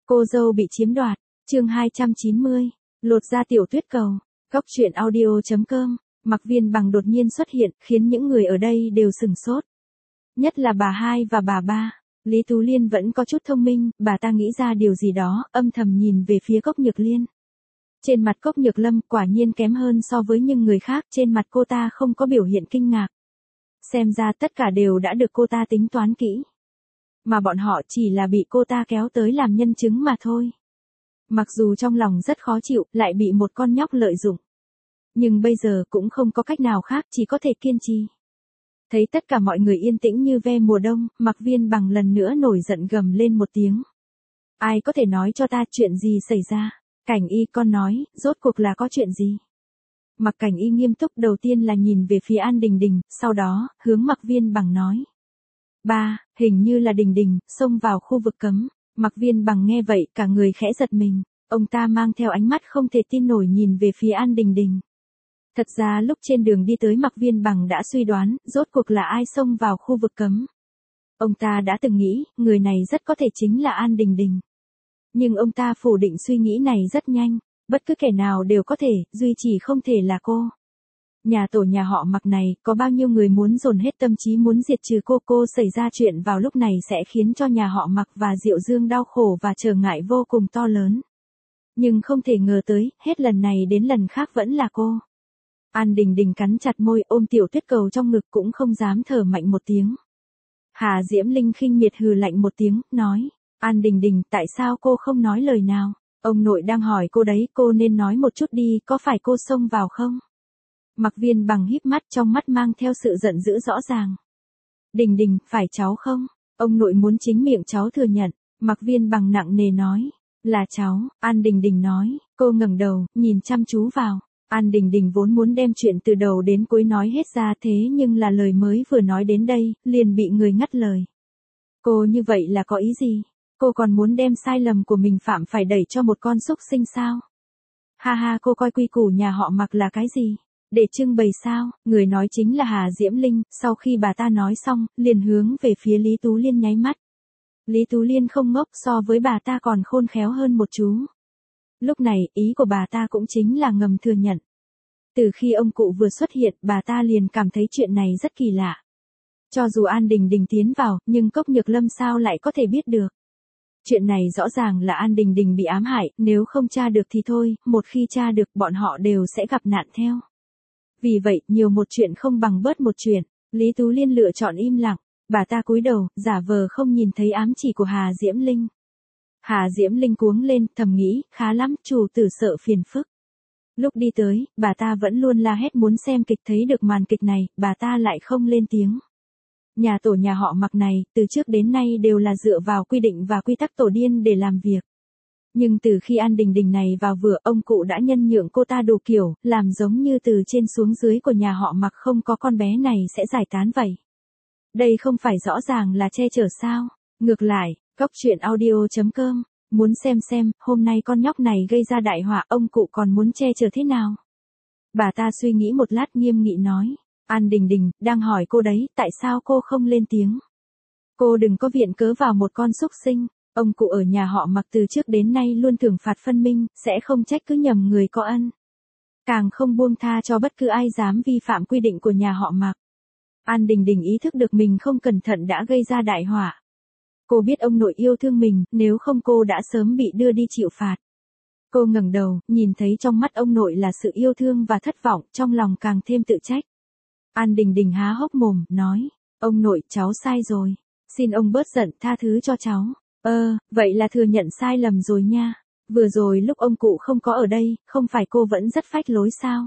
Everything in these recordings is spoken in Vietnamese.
Cô dâu bị chiếm đoạt, chương 290, lột ra tiểu tuyết cầu. Cóc truyện audio.com, Mạc Viên Bằng đột nhiên xuất hiện, khiến những người ở đây đều sửng sốt. Nhất là bà hai và bà ba. Lý Tú Liên vẫn có chút thông minh, bà ta nghĩ ra điều gì đó, âm thầm nhìn về phía Cốc Nhược Liên. Trên mặt Cốc Nhược Lâm quả nhiên kém hơn so với những người khác, trên mặt cô ta không có biểu hiện kinh ngạc. Xem ra tất cả đều đã được cô ta tính toán kỹ. Mà bọn họ chỉ là bị cô ta kéo tới làm nhân chứng mà thôi. Mặc dù trong lòng rất khó chịu, lại bị một con nhóc lợi dụng. Nhưng bây giờ cũng không có cách nào khác, chỉ có thể kiên trì. Thấy tất cả mọi người yên tĩnh như ve mùa đông, Mạc Viên Bằng lần nữa nổi giận gầm lên một tiếng. Ai có thể nói cho ta chuyện gì xảy ra? Cảnh Y con nói, rốt cuộc là có chuyện gì? Mạc Cảnh Y nghiêm túc đầu tiên là nhìn về phía An Đình Đình, sau đó, hướng Mạc Viên Bằng nói. Ba, hình như là Đình Đình, xông vào khu vực cấm. Mạc Viên Bằng nghe vậy, cả người khẽ giật mình. Ông ta mang theo ánh mắt không thể tin nổi nhìn về phía An Đình Đình. Thật ra lúc trên đường đi tới Mạc Viên Bằng đã suy đoán, rốt cuộc là ai xông vào khu vực cấm. Ông ta đã từng nghĩ, người này rất có thể chính là An Đình Đình. Nhưng ông ta phủ định suy nghĩ này rất nhanh, bất cứ kẻ nào đều có thể, duy chỉ không thể là cô. Nhà tổ nhà họ Mạc này, có bao nhiêu người muốn dồn hết tâm trí muốn diệt trừ cô xảy ra chuyện vào lúc này sẽ khiến cho nhà họ Mạc và Diệu Dương đau khổ và trở ngại vô cùng to lớn. Nhưng không thể ngờ tới, hết lần này đến lần khác vẫn là cô. An Đình Đình cắn chặt môi ôm tiểu tuyết cầu trong ngực cũng không dám thở mạnh một tiếng. Hà Diễm Linh khinh miệt hừ lạnh một tiếng, nói. An Đình Đình, tại sao cô không nói lời nào? Ông nội đang hỏi cô đấy, cô nên nói một chút đi, có phải cô xông vào không? Mạc Viên Bằng híp mắt, trong mắt mang theo sự giận dữ rõ ràng. Đình Đình, phải cháu không? Ông nội muốn chính miệng cháu thừa nhận. Mạc Viên Bằng nặng nề nói. Là cháu, An Đình Đình nói. Cô ngẩng đầu, nhìn chăm chú vào. An Đình Đình vốn muốn đem chuyện từ đầu đến cuối nói hết ra thế nhưng là lời mới vừa nói đến đây, liền bị người ngắt lời. Cô như vậy là có ý gì? Cô còn muốn đem sai lầm của mình phạm phải đẩy cho một con súc sinh sao? Ha ha, cô coi quy củ nhà họ Mạc là cái gì? Để trưng bày sao? Người nói chính là Hà Diễm Linh, sau khi bà ta nói xong, liền hướng về phía Lý Tú Liên nháy mắt. Lý Tú Liên không ngốc, so với bà ta còn khôn khéo hơn một chú. Lúc này, ý của bà ta cũng chính là ngầm thừa nhận. Từ khi ông cụ vừa xuất hiện, bà ta liền cảm thấy chuyện này rất kỳ lạ. Cho dù An Đình Đình tiến vào, nhưng Cốc Nhược Lâm sao lại có thể biết được. Chuyện này rõ ràng là An Đình Đình bị ám hại, nếu không tra được thì thôi, một khi tra được bọn họ đều sẽ gặp nạn theo. Vì vậy, nhiều một chuyện không bằng bớt một chuyện, Lý Tú Liên lựa chọn im lặng, bà ta cúi đầu, giả vờ không nhìn thấy ám chỉ của Hà Diễm Linh. Hà Diễm Linh cuống lên, thầm nghĩ, khá lắm, chủ tử sợ phiền phức. Lúc đi tới, bà ta vẫn luôn la hét muốn xem kịch, thấy được màn kịch này, bà ta lại không lên tiếng. Nhà tổ nhà họ Mạc này, từ trước đến nay đều là dựa vào quy định và quy tắc tổ điên để làm việc. Nhưng từ khi An Đình Đình này vào vừa, ông cụ đã nhân nhượng cô ta đủ kiểu, làm giống như từ trên xuống dưới của nhà họ Mạc không có con bé này sẽ giải tán vậy. Đây không phải rõ ràng là che chở sao? Ngược lại, Cóc truyện audio.com, muốn xem, hôm nay con nhóc này gây ra đại họa, ông cụ còn muốn che chở thế nào? Bà ta suy nghĩ một lát nghiêm nghị nói. An Đình Đình, đang hỏi cô đấy, tại sao cô không lên tiếng? Cô đừng có viện cớ vào một con súc sinh, ông cụ ở nhà họ Mạc từ trước đến nay luôn thưởng phạt phân minh, sẽ không trách cứ nhầm người có ân. Càng không buông tha cho bất cứ ai dám vi phạm quy định của nhà họ Mạc. An Đình Đình ý thức được mình không cẩn thận đã gây ra đại họa. Cô biết ông nội yêu thương mình, nếu không cô đã sớm bị đưa đi chịu phạt. Cô ngẩng đầu, nhìn thấy trong mắt ông nội là sự yêu thương và thất vọng, trong lòng càng thêm tự trách. An Đình Đình há hốc mồm, nói, ông nội, cháu sai rồi, xin ông bớt giận, tha thứ cho cháu. Vậy là thừa nhận sai lầm rồi nha, vừa rồi lúc ông cụ không có ở đây, không phải cô vẫn rất phách lối sao?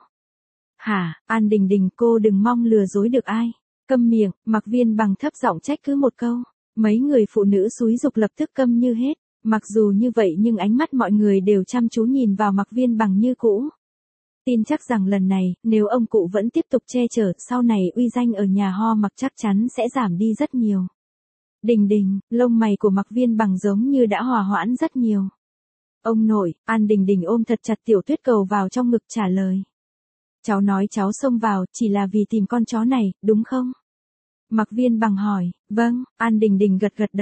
Hả, An Đình Đình, cô đừng mong lừa dối được ai. Câm miệng, Mạc Viên Bằng thấp giọng trách cứ một câu, mấy người phụ nữ xúi giục lập tức câm như hết, mặc dù như vậy nhưng ánh mắt mọi người đều chăm chú nhìn vào Mạc Viên Bằng như cũ. Tin chắc rằng lần này, nếu ông cụ vẫn tiếp tục che chở, sau này uy danh ở nhà ho Mạc chắc chắn sẽ giảm đi rất nhiều. Đình Đình, lông mày của Mạc Viên Bằng giống như đã hòa hoãn rất nhiều. Ông nội, An Đình Đình ôm thật chặt tiểu tuyết cầu vào trong ngực trả lời. Cháu nói cháu xông vào, chỉ là vì tìm con chó này, đúng không? Mạc Viên Bằng hỏi, vâng, An Đình Đình gật gật đầu.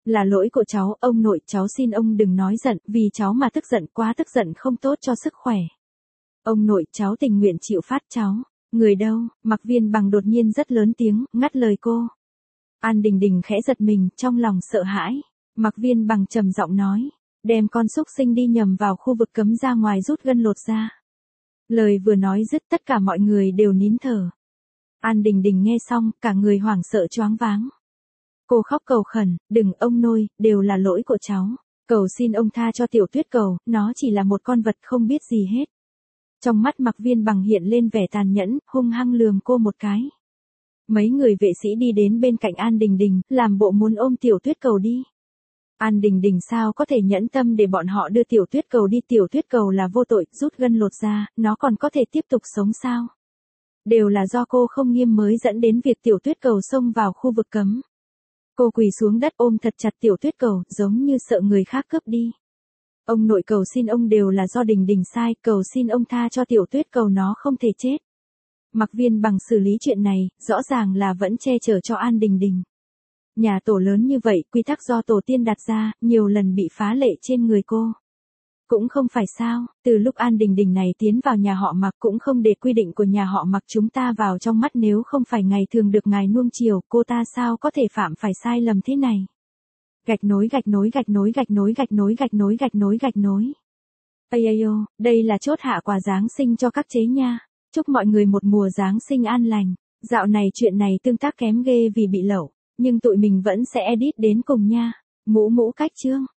Là lỗi của cháu, ông nội, cháu xin ông đừng nói giận, vì cháu mà tức giận quá tức giận không tốt cho sức khỏe. Ông nội, cháu tình nguyện chịu phát cháu. Người đâu? Mạc Viên Bằng đột nhiên rất lớn tiếng, ngắt lời cô. An Đình Đình khẽ giật mình, trong lòng sợ hãi. Mạc Viên Bằng trầm giọng nói, đem con xúc sinh đi nhầm vào khu vực cấm ra ngoài rút gân lột da. Lời vừa nói dứt tất cả mọi người đều nín thở. An Đình Đình nghe xong, cả người hoảng sợ choáng váng. Cô khóc cầu khẩn, đừng ông nội, đều là lỗi của cháu. Cầu xin ông tha cho Tiểu Tuyết Cầu, nó chỉ là một con vật không biết gì hết. Trong mắt Mạc Viên Bằng hiện lên vẻ tàn nhẫn, hung hăng lườm cô một cái. Mấy người vệ sĩ đi đến bên cạnh An Đình Đình, làm bộ muốn ôm Tiểu Tuyết Cầu đi. An Đình Đình sao có thể nhẫn tâm để bọn họ đưa Tiểu Tuyết Cầu đi, Tiểu Tuyết Cầu là vô tội, rút gân lột da, nó còn có thể tiếp tục sống sao? Đều là do cô không nghiêm mới dẫn đến việc Tiểu Tuyết Cầu xông vào khu vực cấm. Cô quỳ xuống đất ôm thật chặt Tiểu Tuyết Cầu, giống như sợ người khác cướp đi. Ông nội, cầu xin ông, đều là do Đình Đình sai, cầu xin ông tha cho Tiểu Tuyết Cầu, nó không thể chết. Mạc Viên Bằng xử lý chuyện này, rõ ràng là vẫn che chở cho An Đình Đình. Nhà tổ lớn như vậy, quy tắc do tổ tiên đặt ra, nhiều lần bị phá lệ trên người cô. Cũng không phải sao, từ lúc An Đình Đình này tiến vào nhà họ Mạc cũng không để quy định của nhà họ Mạc chúng ta vào trong mắt, nếu không phải ngày thường được ngài nuông chiều, cô ta sao có thể phạm phải sai lầm thế này. Gạch nối gạch nối gạch nối gạch nối gạch nối gạch nối gạch nối gạch nối. Ayo, đây là chốt hạ quà Giáng sinh cho các chế nha. Chúc mọi người một mùa Giáng sinh an lành. Dạo này chuyện này tương tác kém ghê vì bị lẩu, nhưng tụi mình vẫn sẽ edit đến cùng nha. Mũ mũ cách chương.